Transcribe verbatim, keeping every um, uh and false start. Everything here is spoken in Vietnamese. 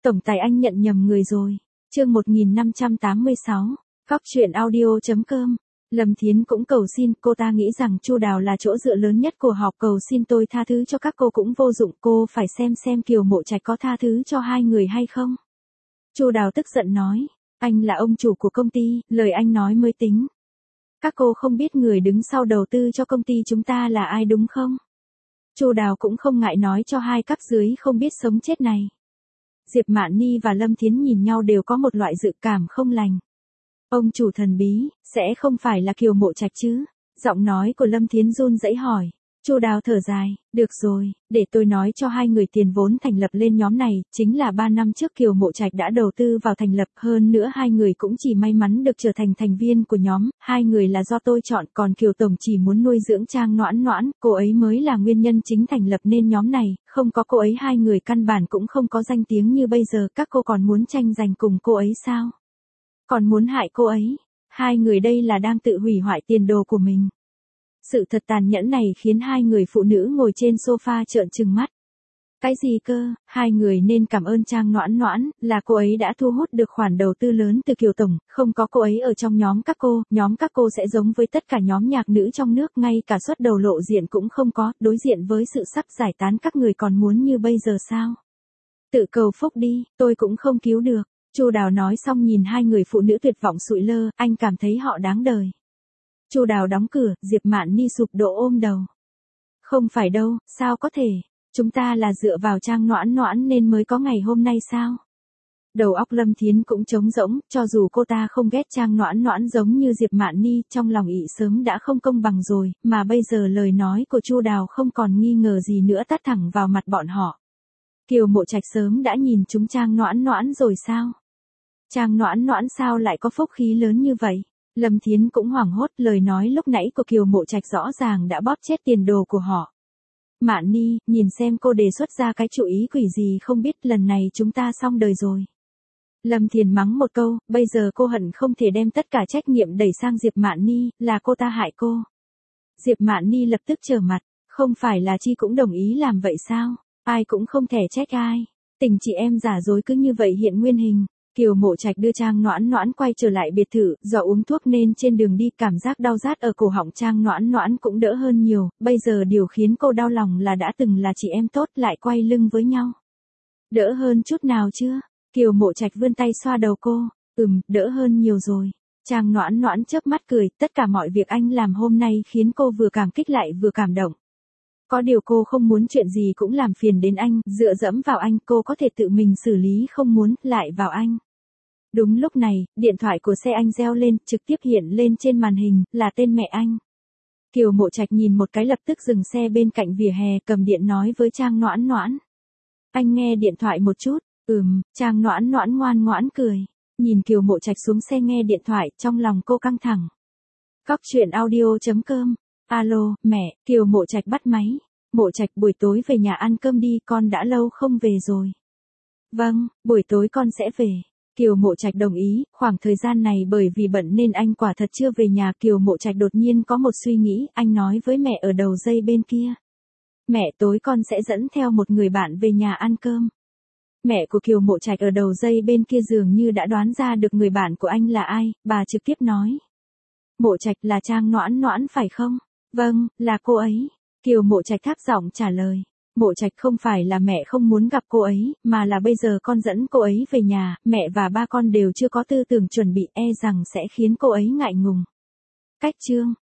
Tổng tài anh nhận nhầm người rồi. Chương một nghìn năm trăm tám mươi sáu. Cóc truyện audio chấm com. Lâm Thiến cũng cầu xin, cô ta nghĩ rằng Chu Đào là chỗ dựa lớn nhất của họ, cầu xin tôi tha thứ cho các cô cũng vô dụng, cô phải xem xem Kiều Mộ Trạch có tha thứ cho hai người hay không. Chu Đào tức giận nói, anh là ông chủ của công ty, lời anh nói mới tính. Các cô không biết người đứng sau đầu tư cho công ty chúng ta là ai đúng không? Chu Đào cũng không ngại nói cho hai cấp dưới không biết sống chết này. Diệp Mạn Ni và Lâm Thiến nhìn nhau đều có một loại dự cảm không lành. Ông chủ thần bí, sẽ không phải là Kiều Mộ Trạch chứ? Giọng nói của Lâm Thiến run rẩy hỏi. Chu Đào thở dài, được rồi, để tôi nói cho hai người, tiền vốn thành lập lên nhóm này, chính là ba năm trước Kiều Mộ Trạch đã đầu tư vào thành lập, hơn nữa hai người cũng chỉ may mắn được trở thành thành viên của nhóm, hai người là do tôi chọn, còn Kiều Tổng chỉ muốn nuôi dưỡng Trang Noãn Noãn, cô ấy mới là nguyên nhân chính thành lập nên nhóm này, không có cô ấy hai người căn bản cũng không có danh tiếng như bây giờ, các cô còn muốn tranh giành cùng cô ấy sao? Còn muốn hại cô ấy, hai người đây là đang tự hủy hoại tiền đồ của mình. Sự thật tàn nhẫn này khiến hai người phụ nữ ngồi trên sofa trợn trừng mắt. Cái gì cơ, hai người nên cảm ơn Trang Noãn Noãn, là cô ấy đã thu hút được khoản đầu tư lớn từ Kiều Tổng, không có cô ấy ở trong nhóm các cô, nhóm các cô sẽ giống với tất cả nhóm nhạc nữ trong nước, ngay cả suất đầu lộ diện cũng không có, đối diện với sự sắp giải tán các người còn muốn như bây giờ sao? Tự cầu phúc đi, tôi cũng không cứu được. Chu Đào nói xong nhìn hai người phụ nữ tuyệt vọng sụi lơ, anh cảm thấy họ đáng đời. Chu Đào đóng cửa, Diệp Mạn Ni sụp đổ ôm đầu. Không phải đâu, sao có thể, chúng ta là dựa vào Trang Noãn Noãn nên mới có ngày hôm nay sao? Đầu óc Lâm Thiến cũng trống rỗng, cho dù cô ta không ghét Trang Noãn Noãn giống như Diệp Mạn Ni, trong lòng ị sớm đã không công bằng rồi, mà bây giờ lời nói của Chu Đào không còn nghi ngờ gì nữa tát thẳng vào mặt bọn họ. Kiều Mộ Trạch sớm đã nhìn chúng Trang Noãn Noãn rồi sao? Trang Noãn Noãn sao lại có phúc khí lớn như vậy? Lâm Thiến cũng hoảng hốt, lời nói lúc nãy của Kiều Mộ Trạch rõ ràng đã bóp chết tiền đồ của họ. Mạn Ni, nhìn xem cô đề xuất ra cái chủ ý quỷ gì không biết, lần này chúng ta xong đời rồi. Lâm Thiền mắng một câu, bây giờ cô hận không thể đem tất cả trách nhiệm đẩy sang Diệp Mạn Ni, là cô ta hại cô. Diệp Mạn Ni lập tức trở mặt, không phải là Chi cũng đồng ý làm vậy sao? Ai cũng không thể trách ai. Tình chị em giả dối cứ như vậy hiện nguyên hình. Kiều Mộ Trạch đưa Trang Noãn Noãn quay trở lại biệt thự, do uống thuốc nên trên đường đi cảm giác đau rát ở cổ họng Trang Noãn Noãn cũng đỡ hơn nhiều, bây giờ điều khiến cô đau lòng là đã từng là chị em tốt lại quay lưng với nhau. Đỡ hơn chút nào chưa? Kiều Mộ Trạch vươn tay xoa đầu cô, ừm, đỡ hơn nhiều rồi. Trang Noãn Noãn chớp mắt cười, tất cả mọi việc anh làm hôm nay khiến cô vừa cảm kích lại vừa cảm động. Có điều cô không muốn chuyện gì cũng làm phiền đến anh, dựa dẫm vào anh, cô có thể tự mình xử lý, không muốn lại vào anh. Đúng lúc này, điện thoại của xe anh reo lên, trực tiếp hiện lên trên màn hình, là tên mẹ anh. Kiều Mộ Trạch nhìn một cái lập tức dừng xe bên cạnh vỉa hè, cầm điện nói với Trang Noãn Noãn. Anh nghe điện thoại một chút, ừm, Trang Noãn Noãn ngoan ngoãn cười. Nhìn Kiều Mộ Trạch xuống xe nghe điện thoại, trong lòng cô căng thẳng. Cóc truyện audio chấm com. Alo, mẹ, Kiều Mộ Trạch bắt máy. Mộ Trạch buổi tối về nhà ăn cơm đi, con đã lâu không về rồi. Vâng, buổi tối con sẽ về. Kiều Mộ Trạch đồng ý, khoảng thời gian này bởi vì bận nên anh quả thật chưa về nhà. Kiều Mộ Trạch đột nhiên có một suy nghĩ, anh nói với mẹ ở đầu dây bên kia. Mẹ, tối con sẽ dẫn theo một người bạn về nhà ăn cơm. Mẹ của Kiều Mộ Trạch ở đầu dây bên kia dường như đã đoán ra được người bạn của anh là ai, bà trực tiếp nói. Mộ Trạch là Trang Noãn Noãn phải không? Vâng, là cô ấy. Kiều Mộ Trạch thấp giọng trả lời. Mộ Trạch không phải là mẹ không muốn gặp cô ấy, mà là bây giờ con dẫn cô ấy về nhà, mẹ và ba con đều chưa có tư tưởng chuẩn bị, e rằng sẽ khiến cô ấy ngại ngùng. Cách chương.